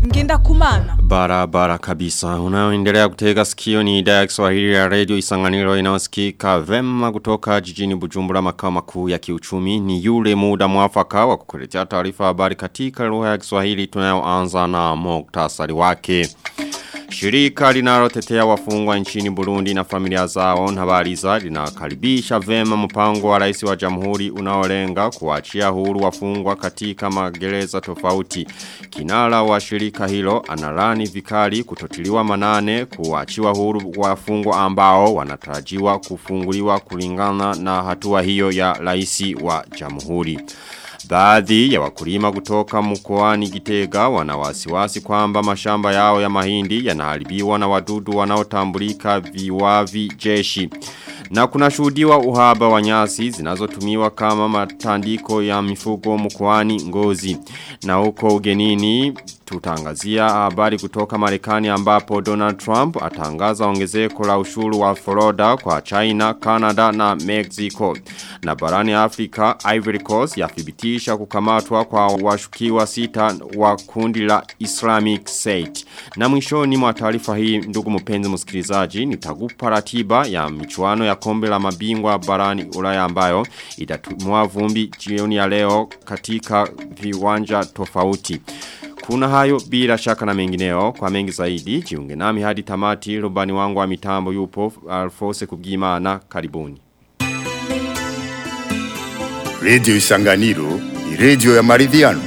Ngenda kumana. Barabara kabisa. Unaoendelea kutega sikio ni idhaa ya Kiswahili ya Radio Isanganiro inayosikika vema kutoka jijini Bujumbura, makao makuu ya kiuchumi. Ni yule muda mwafaka wa kukuletea taarifa habari katika lugha ya Kiswahili tunayoanza na muktasari wake. Shirika linalotetea wafungwa nchini Burundi na familia zao Ntabariza linakaribisha vema mpango wa rais wa jamhuri unaolenga kuachia huru wafungwa katika magereza tofauti. Kinara wa shirika hilo analani vikali kutotiliwa manane kuachiwa huru wafungwa ambao wanatarajiwa kufunguliwa kulingana na hatua hiyo ya rais wa jamhuri. Baadhi ya wakulima kutoka mkoani Gitega wana wasiwasi kwamba mashamba yao ya mahindi yanaharibiwa na wadudu wanaotambulika viwavi jeshi. Na kunashuhudiwa uhaba wa nyasi zinazotumiwa kama matandiko ya mifugo mkoani Ngozi. Na huko ugenini tutangazia habari kutoka Marekani ambapo Donald Trump atangaza ongezeko la ushuru wa forodha kwa China, Canada na Mexico. Na barani Afrika, Ivory Coast yathibitisha kukamatwa kwa washukiwa 6 wa kundi la Islamic State. Na mwishoni mwa taarifa hii, ndugu mpenzi msikilizaji, nitakupa ratiba ya michuano ya kombe la mabingwa barani Ulaya ambayo itatumwa vumbi jioni ya leo katika viwanja tofauti. Kuna hayo bila shaka na mengineo. Kwa mengi zaidi jiunge nami hadi tamati. Rubani wangu wa mitambo yupo Alfose Kubwimana. Karibuni. Radio Isanganiro ni radio ya maridhiano.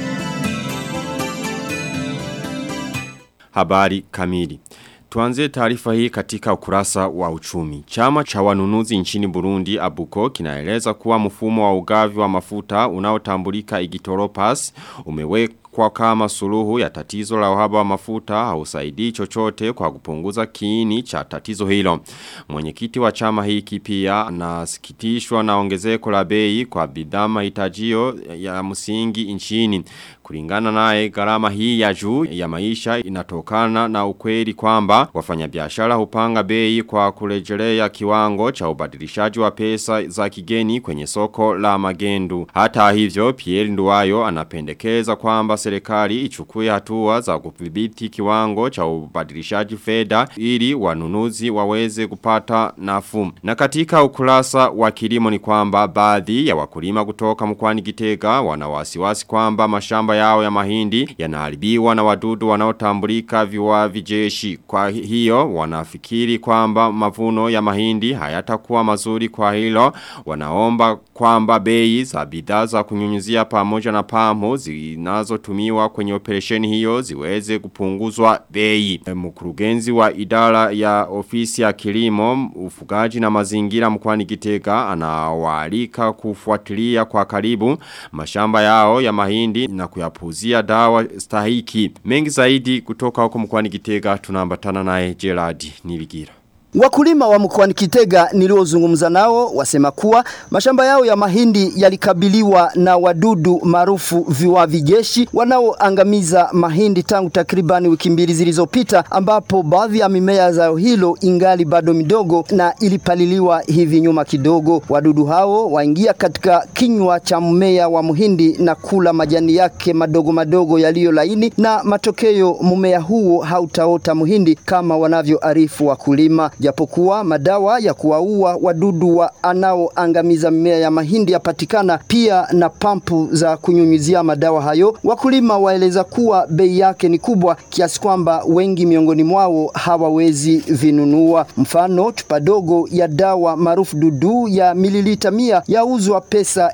Habari kamili. Tuanze taarifa hii katika ukurasa wa uchumi. Chama cha wanunuzi nchini Burundi Abuko kinaeleza kuwa mfumo wa ugavi wa mafuta unaotambulika Igitoropass umewekwa kama suluhu ya tatizo la uhaba wa mafuta hausaidii chochote kwa kupunguza kiini cha tatizo hilo. Mwenyekiti wa chama hiki pia anasikitishwa na ongezeko la bei kwa bidhaa mahitajio ya msingi nchini. Kulingana naye gharama hii ya juu ya maisha inatokana na ukweli kwamba wafanyabiashara hupanga bei kwa kurejelea kiwango cha ubadilishaji wa pesa za kigeni kwenye soko la magendu. Hata hivyo Pierre Nduwayo anapendekeza kwamba serikali ichukue hatua za kudhibiti kiwango cha ubadilishaji fedha ili wanunuzi waweze kupata nafuu. Na katika ukurasa wa kilimo ni kwamba baadhi ya wakulima kutoka mkoani Gitega wana wasiwasi kwamba mashamba yao ya mahindi yanaharibiwa na wadudu wanaotambulika viwavi jeshi. Kwa hiyo wanafikiri kwamba mavuno ya mahindi hayatakuwa mazuri, kwa hilo wanaomba kwamba bei za bidhaa za kunyunyizia pamoja na pampu zinazotumiwa kwenye operesheni hiyo ziweze kupunguzwa bei. Mkurugenzi wa idara ya ofisi ya kilimo, ufugaji na mazingira mkoani Gitega anawaalika kufuatilia kwa karibu mashamba yao ya mahindi na kuyapuzia dawa stahiki. Mengi zaidi kutoka huko mkoani Gitega tunaambatana naye Gerard Nibigira. Wakulima wa mkoani Gitega niliozungumza nao wasema kuwa mashamba yao ya mahindi yalikabiliwa na wadudu maarufu viwavi jeshi wanaoangamiza mahindi tangu takribani wiki 2 zilizopita, ambapo baadhi ya mimea zao hilo ingali bado midogo na ilipaliliwa hivi nyuma kidogo. Wadudu hao waingia katika kinywa cha mmea wa muhindi na kula majani yake madogo madogo yaliyo laini, na matokeo mmea huo hautaota muhindi kama wanavyoarifu wakulima. Japokuwa madawa ya kuwaua wadudu anaoangamiza mimea ya mahindi yapatikana pia na pampu za kunyunyizia madawa hayo, wakulima waeleza kuwa bei yake ni kubwa kiasi kwamba wengi miongoni mwao hawawezi vinunua. Mfano, chupa dogo ya dawa maarufu dudu ya mililita 100 yauzwa pesa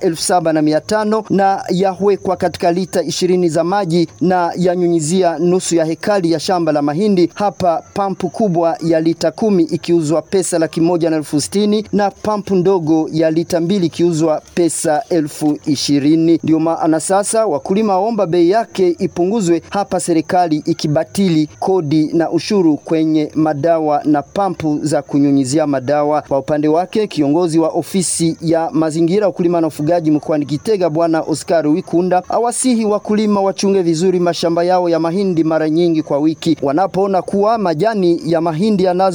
7,500 na yawekwa katika lita 20 za maji na yanyunyizia nusu ya hekari ya shamba la mahindi. Hapa pampu kubwa ya lita 10 ikiuzwa pesa 160,000 na pampu ndogo ya lita 2 ikiuzwa pesa 20,000. Ndio maana sasa wakulima waomba bei yake ipunguzwe, hapa serikali ikibatili kodi na ushuru kwenye madawa na pampu za kunyunyizia madawa. Kwa upande wake kiongozi wa ofisi ya mazingira, ukulima na ufugaji mkoani Gitega Bwana Oscar Wikunda awasihi wakulima wachunge vizuri mashamba yao ya mahindi mara nyingi kwa wiki. Wanapoona kuwa majani ya mahindi yanazo alama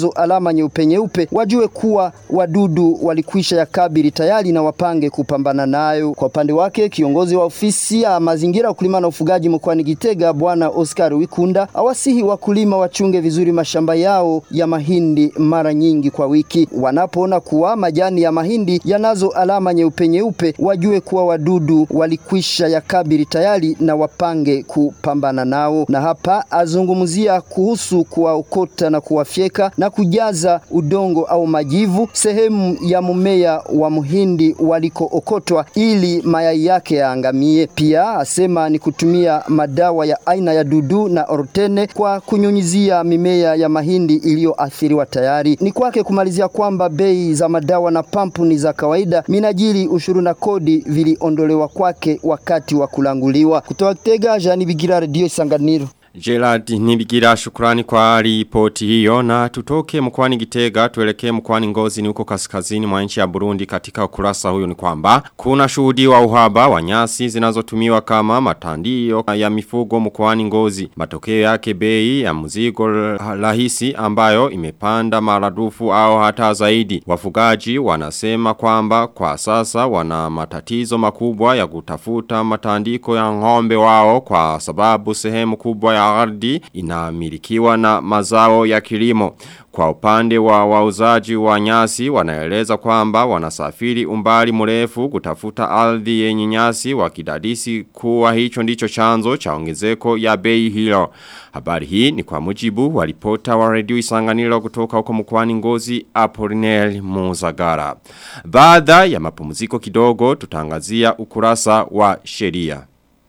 alama nyeupe wajue kuwa wadudu walikwisha yakabili tayari na wapange kupambana nayo. Kwa upande wake kiongozi wa ofisi ya mazingira, ukulima na ufugaji mkoani Gitega Bwana Oscar Wikunda awasihi wakulima wachunge vizuri mashamba yao ya mahindi mara nyingi kwa wiki. Wanapoona kuwa majani ya mahindi yanazo alama nyeupe wajue kuwa wadudu walikwisha yakabili tayari na wapange kupambana nao. Na hapa azungumzia kuhusu kuwaokota na kuwafyeka na kujaza udongo au majivu sehemu ya mmea wa muhindi waliko okotwa ili mayai yake yaangamie. Pia asema ni kutumia madawa ya aina ya dudu na ortene kwa kunyunyizia mimea ya mahindi iliyoathiriwa tayari. Ni kwake kumalizia kwamba bei za madawa na pampu ni za kawaida, minajili ushuru na kodi viliondolewa kwake wakati wa kulanguliwa. Kutoka Gitega, Jean Bigira, Radio Isanganiro. Gerard Nibigira, shukrani kwa ripoti hiyo. Na tutoke mkoani Gitega tuelekee mkoani Ngozi ni huko kaskazini mwa nchi ya Burundi. Katika ukurasa huyo ni kwamba kuna shuhudiwa uhaba wa nyasi zinazotumiwa kama matandio ya mifugo mkoani Ngozi. Matokeo yake bei ya mzigo rahisi ambayo imepanda maradufu au hata zaidi. Wafugaji wanasema kwamba kwa sasa wana matatizo makubwa ya kutafuta matandiko ya ng'ombe wao kwa sababu sehemu kubwa ya ardhi inamilikiwa na mazao ya kilimo. Kwa upande wa wauzaji wa nyasi wanaeleza kwamba wanasafiri umbali mrefu kutafuta ardhi yenye nyasi, wakidadisi kuwa hicho ndicho chanzo cha ongezeko ya bei hilo. Habari hii ni kwa mujibu wa ripota wa Radio Isanganiro kutoka huko mkoani Ngozi, Apolinel Muzagara. Baada ya mapumziko kidogo tutangazia ukurasa wa sheria.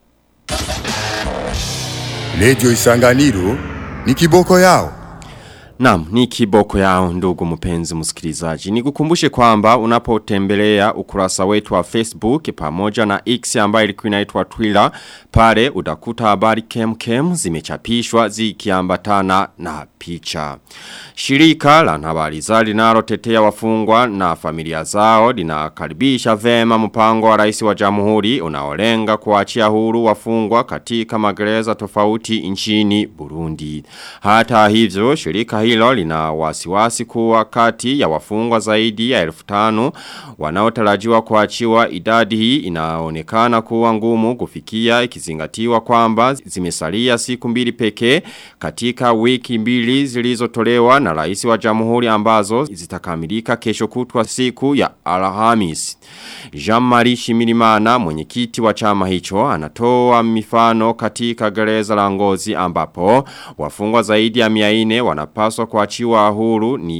Radio Isanganiro ni kiboko yao. Naam, ni kiboko yao ndugu mpenzi msikilizaji. Nikukumbushe kwamba unapotembelea ukurasa wetu wa Facebook pamoja na X ambayo ilikuwa inaitwa Twitter, pale utakuta habari kem zimechapishwa zikiambatana na picha. Shirika la Habariza linalotetea wafungwa na familia zao linakaribisha vema mpango wa Rais wa Jamhuri unaolenga kuachia huru wafungwa katika magereza tofauti nchini Burundi. Hata hivyo shirika hilo lina wasiwasi kuwa kati ya wafungwa zaidi ya 1500 wanaotarajiwa kuachiwa, idadi hii inaonekana kuwa ngumu kufikia ikizingatiwa kwamba zimesalia siku 2 pekee katika wiki 2 zilizotolewa na Rais wa Jamhuri ambazo zitakamilika kesho kutwa siku ya Alhamisi. Jean-Marie Shimirimana, mwenyekiti wa chama hicho, anatoa mifano katika gereza la Ngozi ambapo wafungwa zaidi ya 400 wanapaswa kuachiwa huru ni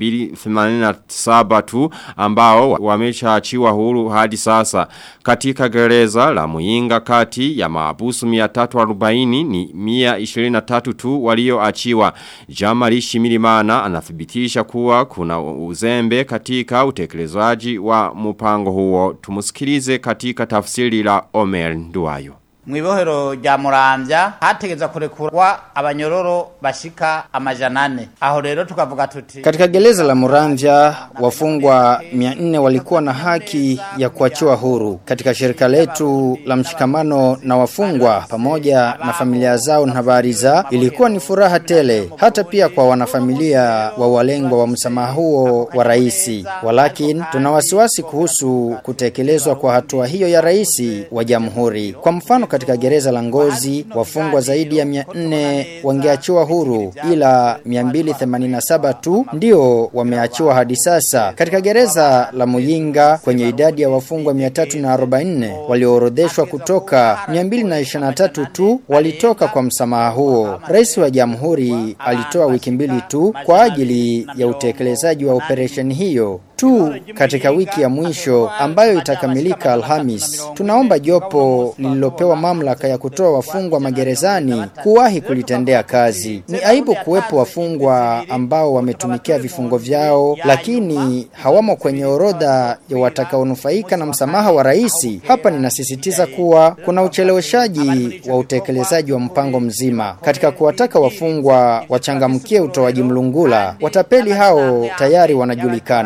287 tu ambao wameshaachiwa huru hadi sasa. Katika gereza la Muyinga kati ya maabusu 340 ni 123 tu walioachiwa. Jean-Marie Shimirimana anathibitisha kuwa kuna uzembe katika utekelezaji wa mpango huo. Tumusikilize katika tafsiri la Omer Nduwayo. Mwibohero rya Muramvya hategeza kurekurwa abanyororo bashika 400. Aho rero tukavuga tuti katika gereza la Muramvya wafungwa 400 walikuwa na haki ya kuachiwa huru. Katika shirika letu la mshikamano na wafungwa pamoja na familia zao na Habariza ilikuwa ni furaha tele, hata pia kwa wanafamilia wa walengwa wa msamaha huo wa rais. Walakini tuna wasiwasi kuhusu kutekelezwa kwa hatua hiyo ya rais wa Jamhuri. Kwa mfano katika gereza la Ngozi wafungwa zaidi ya 400 wangeachiwa huru, ila 287 tu ndio wameachiwa hadi sasa. Katika gereza la Muyinga kwenye idadi ya wafungwa 344 walioorodheshwa kutoka 223 tu walitoka kwa msamaha huo. Rais wa Jamhuri alitoa wiki 2 tu kwa ajili ya utekelezaji wa operation hiyo tu katika wiki ya mwisho ambayo itakamilika Alhamis. Tunaomba jopo lililopewa mamlaka ya kutoa wafungwa magerezani kuwahi kulitendea kazi. Ni aibu kuwepo wafungwa ambao wametumikia vifungo vyao lakini hawamo kwenye orodha ya watakaonufaika na msamaha wa rais. Hapa ninasisitiza kuwa kuna ucheleweshaji wa utekelezaji wa mpango mzima. Katika kuwataka wafungwa wachangamkie utoaji mlungula, watapeli hao tayari wanajulikana. Na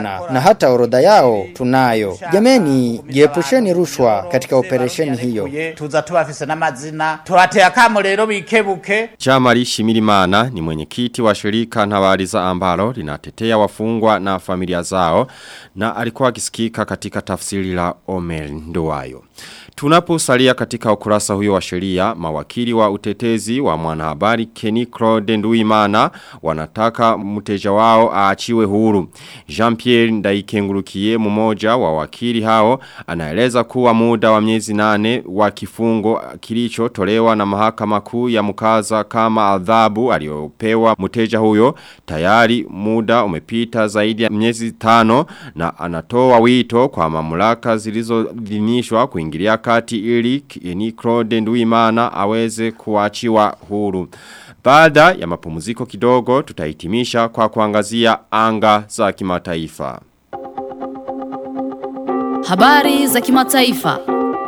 hata orodha yao tunayo. Jameni, jiepusheni rushwa katika operesheni hiyo. Tuza tubafise n'amazina turateye akamo rero bikebuke. Jamari Shimirimana ni mwenyekiti wa shirika Ntabariza ambalo linatetea wafungwa na familia zao na alikuwa akisikika katika tafsiri la Omer Nduwayo. Tunaposalia katika ukurasa huyo wa sheria, mawakili wa utetezi wa mwanahabari Kenny Claude Nduwimana wanataka mteja wao aachiwe huru. Jean-Pierre Ndaikengurukiye, mmoja wa wakili hao, anaeleza kuwa muda wa miezi 8 wa kifungo kilichotolewa na mahakama kuu ya Mukaza kama adhabu aliyopewa mteja huyo tayari muda umepita zaidi ya miezi 5, na anatoa wito kwa mamlaka zilizodhinishwa kuingilia kati ili Kenny Claude Nduwimana aweze kuachiwa huru. Baada ya mapumziko kidogo tutahitimisha kwa kuangazia anga za kimataifa. Habari za kimataifa.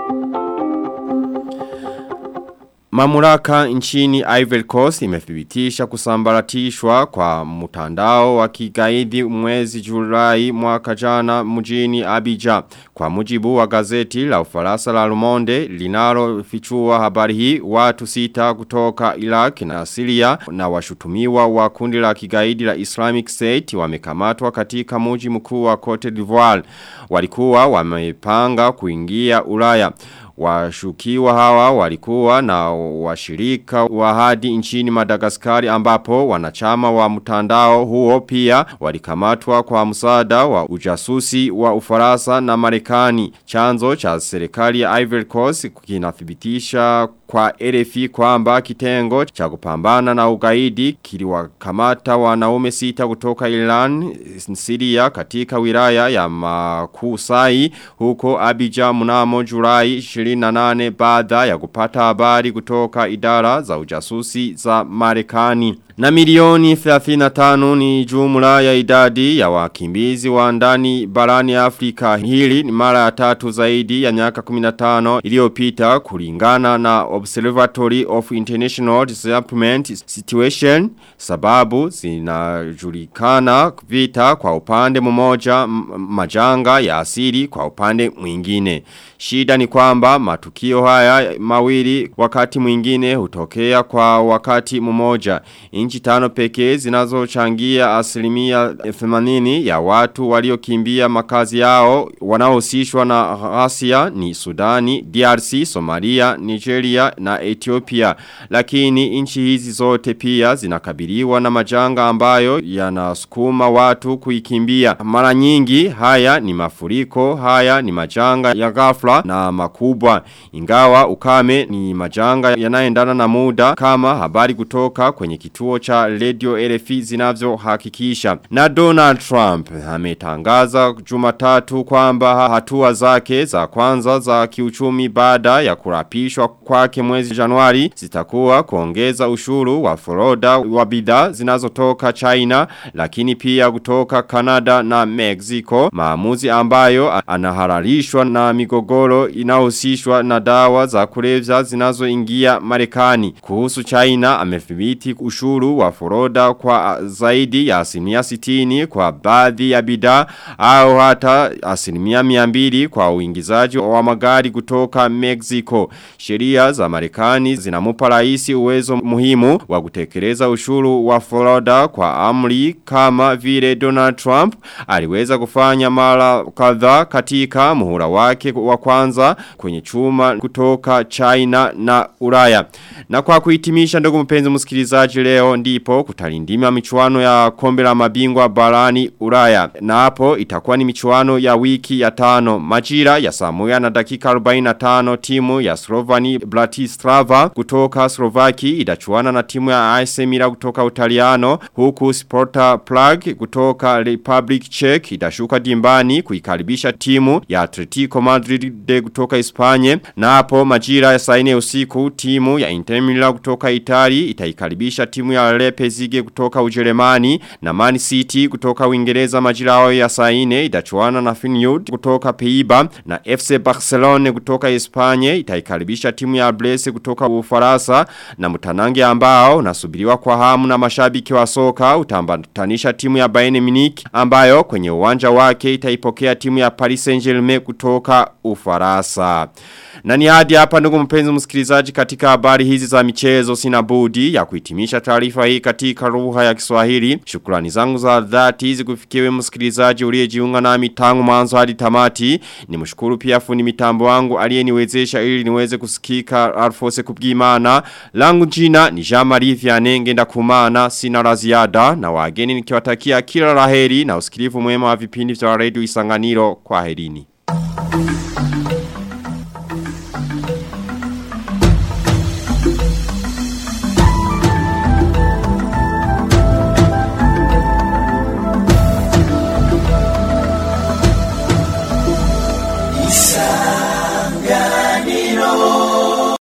Mamlaka nchini Ivory Coast imethibitisha kusambaratishwa kwa mtandao wa kigaidi mwezi Julai mwaka jana mjini Abidjan. Kwa mujibu wa gazeti la Ufaransa la Le Monde linalofichua habari hii, watu 6 kutoka Iraq na Syria na washutumiwa wa kundi la kigaidi la Islamic State wamekamatwa katika mji mkuu wa Cote d'Ivoire. Walikuwa wamepanga kuingia Ulaya. Washukiwa hawa walikuwa na washirika wa hadi nchini Madagascar ambapo wanachama wa mtandao huo pia walikamatwa kwa msaada wa ujasusi wa Ufaransa na Marekani. Chanzo cha serikali ya Ivory Coast kinathibitisha kwa RFI kwamba kitengo cha kupambana na ugaidi kiliwakamata wanaume 6 kutoka Iran, Syria katika wilaya ya Makusai huko Abidjan mnamo Julai 28 baada ya kupata habari kutoka idara za ujasusi za Marekani. Na milioni 35 ni jumla ya idadi ya wakimbizi wa ndani barani Afrika. Hili ni mara ya 3 zaidi ya miaka 15 iliyopita kulingana na Observatory of International Development Situation. Sababu zinajulikana: vita kwa upande mmoja, majanga ya asili kwa upande mwingine. Shida ni kwamba matukio haya mawili wakati mwingine hutokea kwa wakati mmoja. Nchi 5 pekee zinazochangia asilimia 80 ya watu waliokimbia makazi yao wanaohusishwa na ghasia ni Sudani, DRC, Somalia, Nigeria na Ethiopia. Lakini nchi hizi zote pia zinakabiliwa na majanga ambayo yanasukuma watu kuikimbia. Mara nyingi haya ni mafuriko, haya ni majanga ya ghafla na makubwa. Ingawa ukame ni majanga yanaendana na muda, kama habari kutoka kwenye kituo cha Radio RFI zinavyohakikisha. Na Donald Trump ametangaza Jumatatu kwamba hatua zake za kwanza za kiuchumi baada ya kurapishwa kwake mwezi Januari zitakuwa kuongeza ushuru wa forodha wa bidhaa zinazotoka China, lakini pia kutoka Canada na Mexico, maamuzi ambayo anahalalishwa na migogoro inayohusishwa na dawa za kulevya zinazoingia Marekani. Kuhusu China, amethibiti ushuru wa forodha kwa zaidi ya 60% kwa baadhi ya bidhaa au hata 200% kwa uingizaji wa magari kutoka Mexico. Sheria za Marekani zinamupa rais uwezo muhimu wa kutekeleza ushuru wa forodha kwa amri, kama vile Donald Trump aliweza kufanya mara kadhaa katika muhula wake wa kwanza kwenye chuma kutoka China na Ulaya. Na kwa kuhitimisha, ndugu mpenzi msikilizaji, leo ndipo kutalindima michuano ya kombe la mabingwa barani Ulaya, na hapo itakuwa ni michuano ya wiki ya 5. Majira ya saa 1 na dakika 45 timu ya Slovani Bratislava kutoka Slovaki itachuana na timu ya AC Milan kutoka Utaliano, huku Sparta Prague kutoka Republic Czech itashuka dimbani kuikaribisha timu ya Atletico Madrid kutoka Hispania. Na hapo majira ya saa 4 usiku timu ya Inter Milan kutoka Italia itaikaribisha timu ya Leipzig kutoka Ujerumani na Man City kutoka Uingereza majira yao ya saa 4 itachuana na Feyenoord kutoka Peiba na FC Barcelona kutoka Hispania itaikaribisha timu ya Brest kutoka Ufaransa na mtanange ambao unasubiriwa kwa hamu na mashabiki wa soka utambatanisha timu ya Bayern Munich ambayo kwenye uwanja wake itaipokea timu ya Paris Saint-Germain kutoka Ufaransa. Na ni hadi hapa ndugu mpenzi msikilizaji katika habari hizi za michezo sina budi ya kuhitimisha taarifa hii katika lugha ya Kiswahili. Shukrani zangu za dhati zikufikiwe msikilizaji uliyejiunga nami tangu mwanzo hadi tamati. Nimshukuru pia fundi mitambo wangu aliyeniwezesha ili niweze kusikika Alfose Kubwimana. Langu jina ni Jean-Marie Vianney ngenda kumana sina la ziada na wageni nikiwatakia kila laheri na usikilivu mwema wa vipindi vya Radio Isanganiro. Kwaherini.